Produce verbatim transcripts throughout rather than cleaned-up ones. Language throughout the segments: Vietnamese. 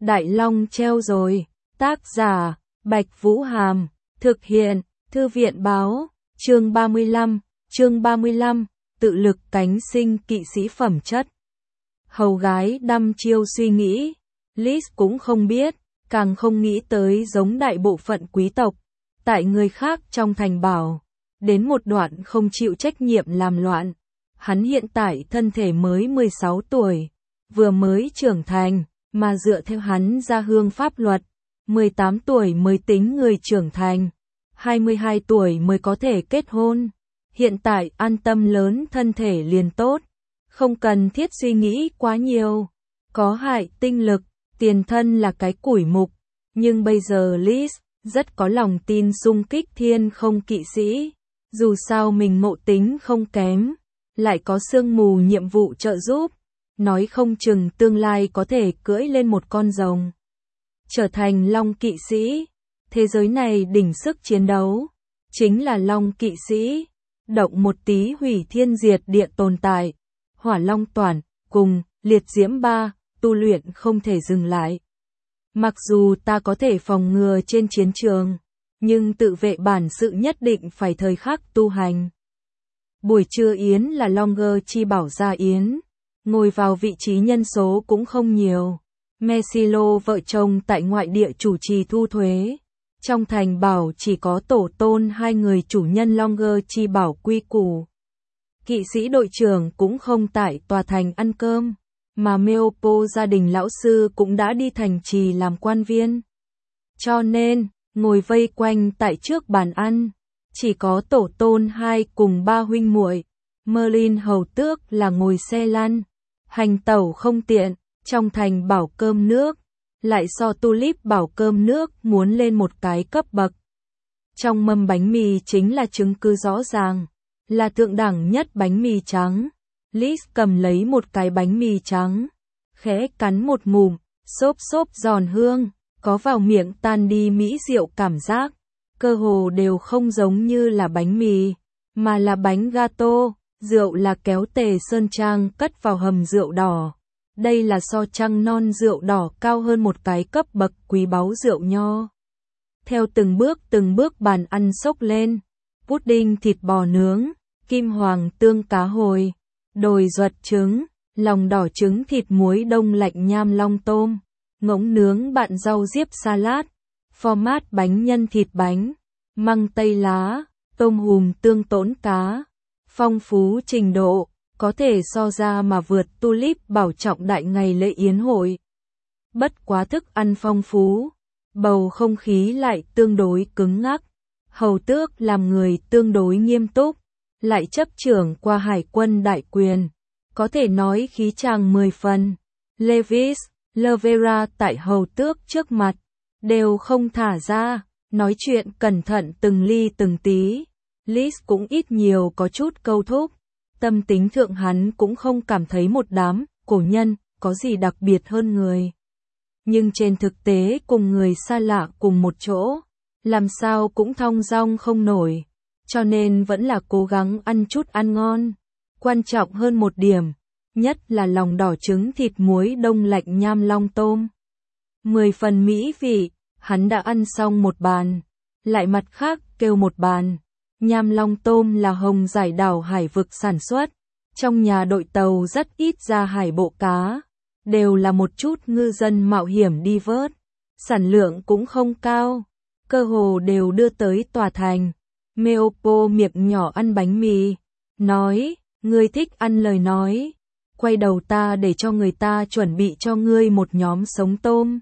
Đại Long treo rồi. Tác giả, Bạch Vũ Hàm. Thực hiện, Thư viện Báo. Chương ba mươi lăm. Chương ba mươi lăm. Tự lực cánh sinh kỵ sĩ phẩm chất. Hầu gái đăm chiêu suy nghĩ. Liz cũng không biết, càng không nghĩ tới giống đại bộ phận quý tộc. Tại người khác trong thành bảo. Đến một đoạn không chịu trách nhiệm làm loạn. Hắn hiện tại thân thể mới mười sáu tuổi. Vừa mới trưởng thành, mà dựa theo hắn gia hương pháp luật. mười tám tuổi mới tính người trưởng thành. hai mươi hai tuổi mới có thể kết hôn. Hiện tại an tâm lớn thân thể liền tốt. Không cần thiết suy nghĩ quá nhiều. Có hại tinh lực, tiền thân là cái củi mục. Nhưng bây giờ Liz rất có lòng tin xung kích thiên không kỵ sĩ. Dù sao mình ngộ tính không kém. Lại có sương mù nhiệm vụ trợ giúp. Nói không chừng tương lai có thể cưỡi lên một con rồng. Trở thành Long kỵ sĩ. Thế giới này đỉnh sức chiến đấu. Chính là Long kỵ sĩ. Động một tí hủy thiên diệt địa tồn tại. Hỏa Long Toản, cùng, liệt diễm ba, tu luyện không thể dừng lại. Mặc dù ta có thể phòng ngừa trên chiến trường, nhưng tự vệ bản sự nhất định phải thời khắc tu hành. Buổi trưa yến là Longer chi bảo gia yến. Ngồi vào vị trí nhân số cũng không nhiều. Mesilo vợ chồng tại ngoại địa chủ trì thu thuế. Trong thành bảo chỉ có tổ tôn hai người chủ nhân Longer chi bảo quy củ. Kỵ sĩ đội trưởng cũng không tại tòa thành ăn cơm, mà Meopo gia đình lão sư cũng đã đi thành trì làm quan viên. Cho nên, ngồi vây quanh tại trước bàn ăn, chỉ có tổ tôn hai cùng ba huynh muội. Merlin hầu tước là ngồi xe lăn, hành tẩu không tiện, trong thành bảo cơm nước, lại so Tulip bảo cơm nước muốn lên một cái cấp bậc. Trong mâm bánh mì chính là chứng cứ rõ ràng, là thượng đẳng nhất bánh mì trắng. Liz cầm lấy một cái bánh mì trắng, khẽ cắn một ngụm, xốp xốp giòn hương, có vào miệng tan đi mỹ diệu cảm giác, cơ hồ đều không giống như là bánh mì, mà là bánh gato. Rượu là kéo tề sơn trang cất vào hầm rượu đỏ. Đây là so trăng non rượu đỏ cao hơn một cái cấp bậc quý báu rượu nho. Theo từng bước từng bước bàn ăn xốc lên. Pudding thịt bò nướng, kim hoàng tương cá hồi, đồi duật trứng, lòng đỏ trứng thịt muối đông lạnh nham long tôm, ngỗng nướng bạn rau diếp salad, format bánh nhân thịt bánh, măng tây lá, tôm hùm tương tỗn cá. Phong phú trình độ, có thể so ra mà vượt Tulip bảo trọng đại ngày lễ yến hội. Bất quá thức ăn phong phú, bầu không khí lại tương đối cứng ngắc. Hầu tước làm người tương đối nghiêm túc, lại chấp trưởng qua hải quân đại quyền. Có thể nói khí chàng mười phần. Levis, Lovera tại hầu tước trước mặt, đều không thả ra, nói chuyện cẩn thận từng ly từng tí. Liz cũng ít nhiều có chút câu thúc, tâm tính thượng hắn cũng không cảm thấy một đám cổ nhân có gì đặc biệt hơn người. Nhưng trên thực tế cùng người xa lạ cùng một chỗ, làm sao cũng thong dong không nổi, cho nên vẫn là cố gắng ăn chút ăn ngon. Quan trọng hơn một điểm, nhất là lòng đỏ trứng thịt muối đông lạnh nham long tôm. Mười phần mỹ vị, hắn đã ăn xong một bàn, lại mặt khác kêu một bàn. Nham long tôm là hồng giải đảo hải vực sản xuất, trong nhà đội tàu rất ít ra hải bộ cá, đều là một chút ngư dân mạo hiểm đi vớt, sản lượng cũng không cao, cơ hồ đều đưa tới tòa thành. Meopo miệng nhỏ ăn bánh mì, nói, ngươi thích ăn lời nói, quay đầu ta để cho người ta chuẩn bị cho ngươi một nhóm sống tôm.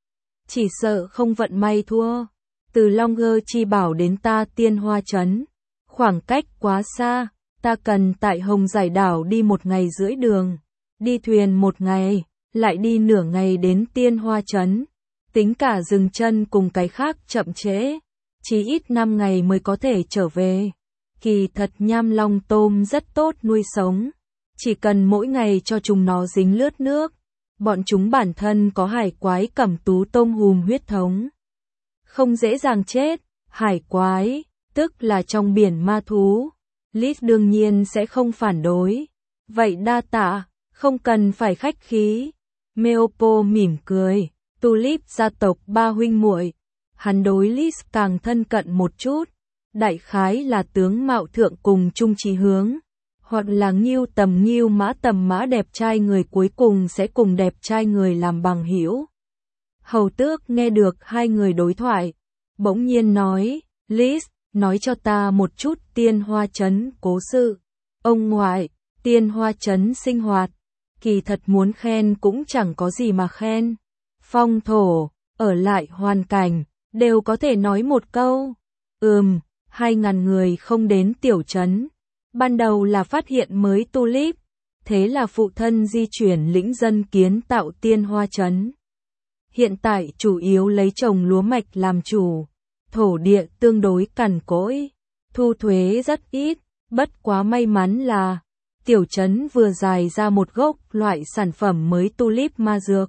Chỉ sợ không vận may thua, từ Longer chi bảo đến ta Tiên Hoa Trấn. Khoảng cách quá xa, ta cần tại Hồng Giải đảo đi một ngày rưỡi đường, đi thuyền một ngày, lại đi nửa ngày đến Tiên Hoa Trấn. Tính cả dừng chân cùng cái khác chậm trễ, chỉ ít năm ngày mới có thể trở về. Kỳ thật nham long tôm rất tốt nuôi sống, chỉ cần mỗi ngày cho chúng nó dính lướt nước, bọn chúng bản thân có hải quái cẩm tú tôm hùm huyết thống. Không dễ dàng chết, hải quái tức là trong biển ma thú. Liz đương nhiên sẽ không phản đối. Vậy đa tạ, không cần phải khách khí. Meopo mỉm cười, Tulip gia tộc ba huynh muội. Hắn đối Lis càng thân cận một chút, đại khái là tướng mạo thượng cùng chung chí hướng, hoặc là Ngưu tầm Ngưu Mã tầm Mã đẹp trai người cuối cùng sẽ cùng đẹp trai người làm bằng hữu. Hầu tước nghe được hai người đối thoại, bỗng nhiên nói, Lis, nói cho ta một chút Tiên Hoa Trấn cố sự. Ông ngoại, Tiên Hoa Trấn sinh hoạt, kỳ thật muốn khen cũng chẳng có gì mà khen. Phong thổ, ở lại hoàn cảnh, đều có thể nói một câu. Ừm, hai ngàn người không đến tiểu trấn. Ban đầu là phát hiện mới Tulip, thế là phụ thân di chuyển lĩnh dân kiến tạo Tiên Hoa Trấn. Hiện tại chủ yếu lấy trồng lúa mạch làm chủ, thổ địa tương đối cằn cỗi, thu thuế rất ít, bất quá may mắn là tiểu trấn vừa dài ra một gốc loại sản phẩm mới Tulip ma dược.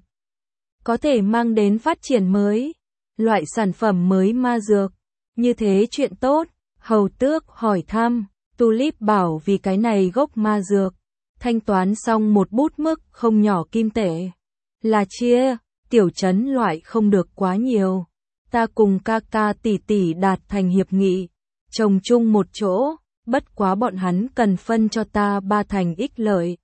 Có thể mang đến phát triển mới, loại sản phẩm mới ma dược, như thế chuyện tốt. Hầu tước hỏi thăm, Tulip bảo vì cái này gốc ma dược, thanh toán xong một bút mức không nhỏ kim tệ. Là chia, tiểu trấn loại không được quá nhiều. Ta cùng ca ca tỷ tỷ đạt thành hiệp nghị, trồng chung một chỗ, bất quá bọn hắn cần phân cho ta ba thành ích lợi.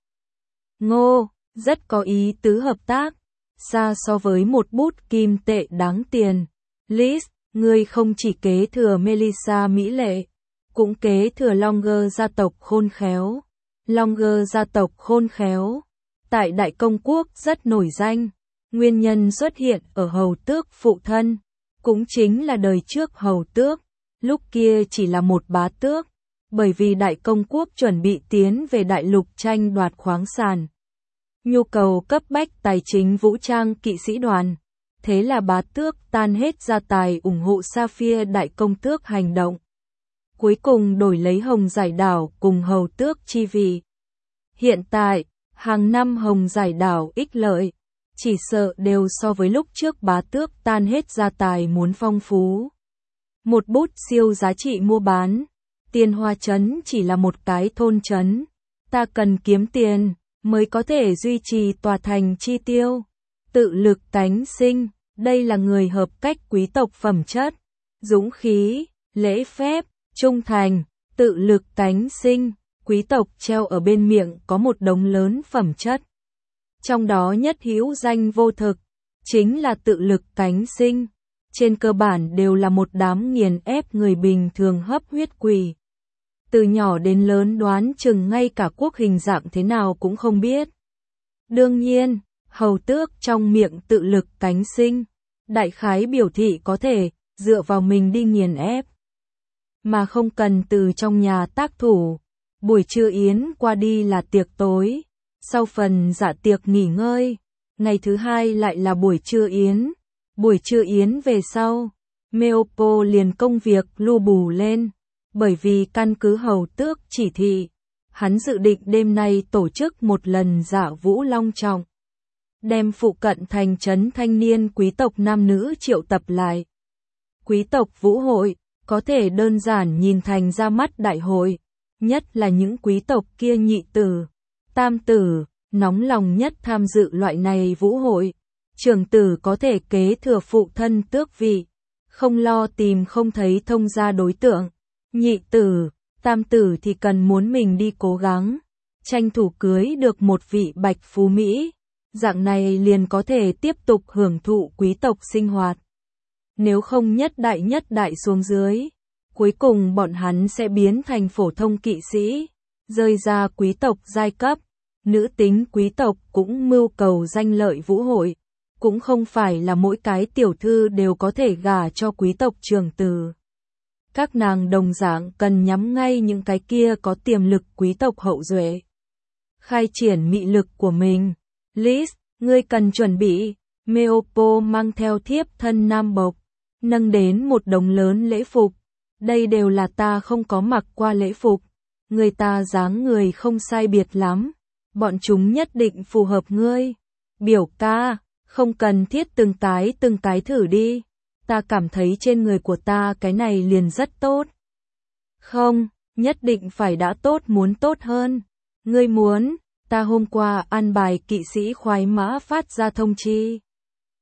Ngô, rất có ý tứ hợp tác, xa so với một bút kim tệ đáng tiền. Lis, ngươi không chỉ kế thừa Melissa mỹ lệ, cũng kế thừa Longer gia tộc khôn khéo. Longer gia tộc khôn khéo, tại Đại Công Quốc rất nổi danh, nguyên nhân xuất hiện ở hầu tước phụ thân, cũng chính là đời trước hầu tước, lúc kia chỉ là một bá tước, bởi vì Đại Công Quốc chuẩn bị tiến về đại lục tranh đoạt khoáng sản. Nhu cầu cấp bách tài chính vũ trang kỵ sĩ đoàn, thế là bá tước tan hết gia tài ủng hộ Sapphire Đại Công Tước hành động. Cuối cùng đổi lấy Hồng Giải Đảo cùng hầu tước chi vị. Hiện tại, hàng năm Hồng Giải Đảo ích lợi, chỉ sợ đều so với lúc trước bá tước tan hết gia tài muốn phong phú. Một bút siêu giá trị mua bán, Tiên Hoa Trấn chỉ là một cái thôn trấn, ta cần kiếm tiền, mới có thể duy trì tòa thành chi tiêu. Tự lực tánh sinh, đây là người hợp cách quý tộc phẩm chất, dũng khí, lễ phép, trung thành, tự lực tánh sinh, quý tộc treo ở bên miệng có một đống lớn phẩm chất. Trong đó nhất hữu danh vô thực, chính là tự lực tánh sinh, trên cơ bản đều là một đám nghiền ép người bình thường hấp huyết quỷ. Từ nhỏ đến lớn đoán chừng ngay cả quốc hình dạng thế nào cũng không biết. Đương nhiên, hầu tước trong miệng tự lực tánh sinh, đại khái biểu thị có thể dựa vào mình đi nghiền ép, mà không cần từ trong nhà tác thủ. Buổi trưa yến qua đi là tiệc tối, sau phần dạ tiệc nghỉ ngơi, ngày thứ hai lại là buổi trưa yến. Buổi trưa yến về sau, Meopo liền công việc lu bù lên, bởi vì căn cứ hầu tước chỉ thị, hắn dự định đêm nay tổ chức một lần dạ vũ long trọng, đem phụ cận thành trấn thanh niên quý tộc nam nữ triệu tập lại. Quý tộc vũ hội, có thể đơn giản nhìn thành ra mắt đại hội, nhất là những quý tộc kia nhị tử, tam tử, nóng lòng nhất tham dự loại này vũ hội. Trưởng tử có thể kế thừa phụ thân tước vị, không lo tìm không thấy thông gia đối tượng. Nhị tử, tam tử thì cần muốn mình đi cố gắng, tranh thủ cưới được một vị bạch phú Mỹ, dạng này liền có thể tiếp tục hưởng thụ quý tộc sinh hoạt. Nếu không nhất đại nhất đại xuống dưới, cuối cùng bọn hắn sẽ biến thành phổ thông kỵ sĩ, rơi ra quý tộc giai cấp. Nữ tính quý tộc cũng mưu cầu danh lợi vũ hội, cũng không phải là mỗi cái tiểu thư đều có thể gả cho quý tộc trưởng tử. Các nàng đồng dạng cần nhắm ngay những cái kia có tiềm lực quý tộc hậu duệ, khai triển mị lực của mình. Lis, ngươi cần chuẩn bị. Meopo mang theo thiếp thân nam bộc, nâng đến một đống lớn lễ phục. Đây đều là ta không có mặc qua lễ phục, người ta dáng người không sai biệt lắm, bọn chúng nhất định phù hợp ngươi. Biểu ca, không cần thiết từng cái từng cái thử đi, ta cảm thấy trên người của ta cái này liền rất tốt. Không, nhất định phải đã tốt muốn tốt hơn. Ngươi muốn, ta hôm qua an bài kỵ sĩ khoái mã phát ra thông chi.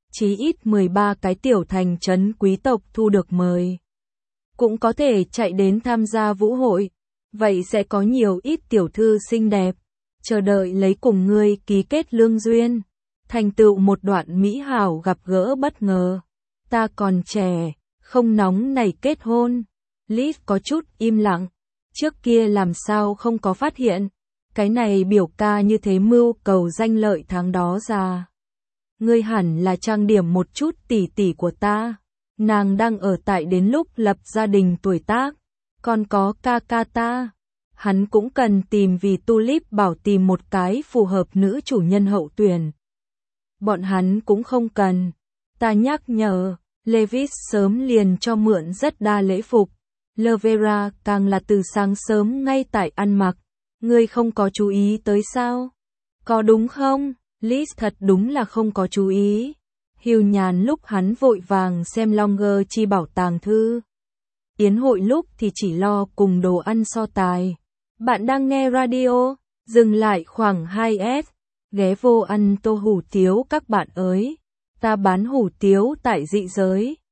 chí ít mười ba cái tiểu thành trấn quý tộc thu được mời. Cũng có thể chạy đến tham gia vũ hội, vậy sẽ có nhiều ít tiểu thư xinh đẹp, chờ đợi lấy cùng ngươi ký kết lương duyên, thành tựu một đoạn mỹ hảo gặp gỡ bất ngờ. Ta còn trẻ, không nóng nảy kết hôn. Liz có chút im lặng, trước kia làm sao không có phát hiện, cái này biểu ca như thế mưu cầu danh lợi tháng đó ra. Ngươi hẳn là trang điểm một chút tỷ tỷ của ta. Nàng đang ở tại đến lúc lập gia đình tuổi tác, còn có ca ca ta. Hắn cũng cần tìm vì Tulip bảo tìm một cái phù hợp nữ chủ nhân hậu tuyển. Bọn hắn cũng không cần. Ta nhắc nhở, Levis sớm liền cho mượn rất đa lễ phục. Lovera càng là từ sáng sớm ngay tại ăn mặc. Ngươi không có chú ý tới sao? Có đúng không? Liz thật đúng là không có chú ý. Hiu nhàn lúc hắn vội vàng xem Longer chi bảo tàng thư. Yến hội lúc thì chỉ lo cùng đồ ăn so tài. Bạn đang nghe radio, dừng lại khoảng hai S, ghé vô ăn tô hủ tiếu các bạn ơi. Ta bán hủ tiếu tại dị giới.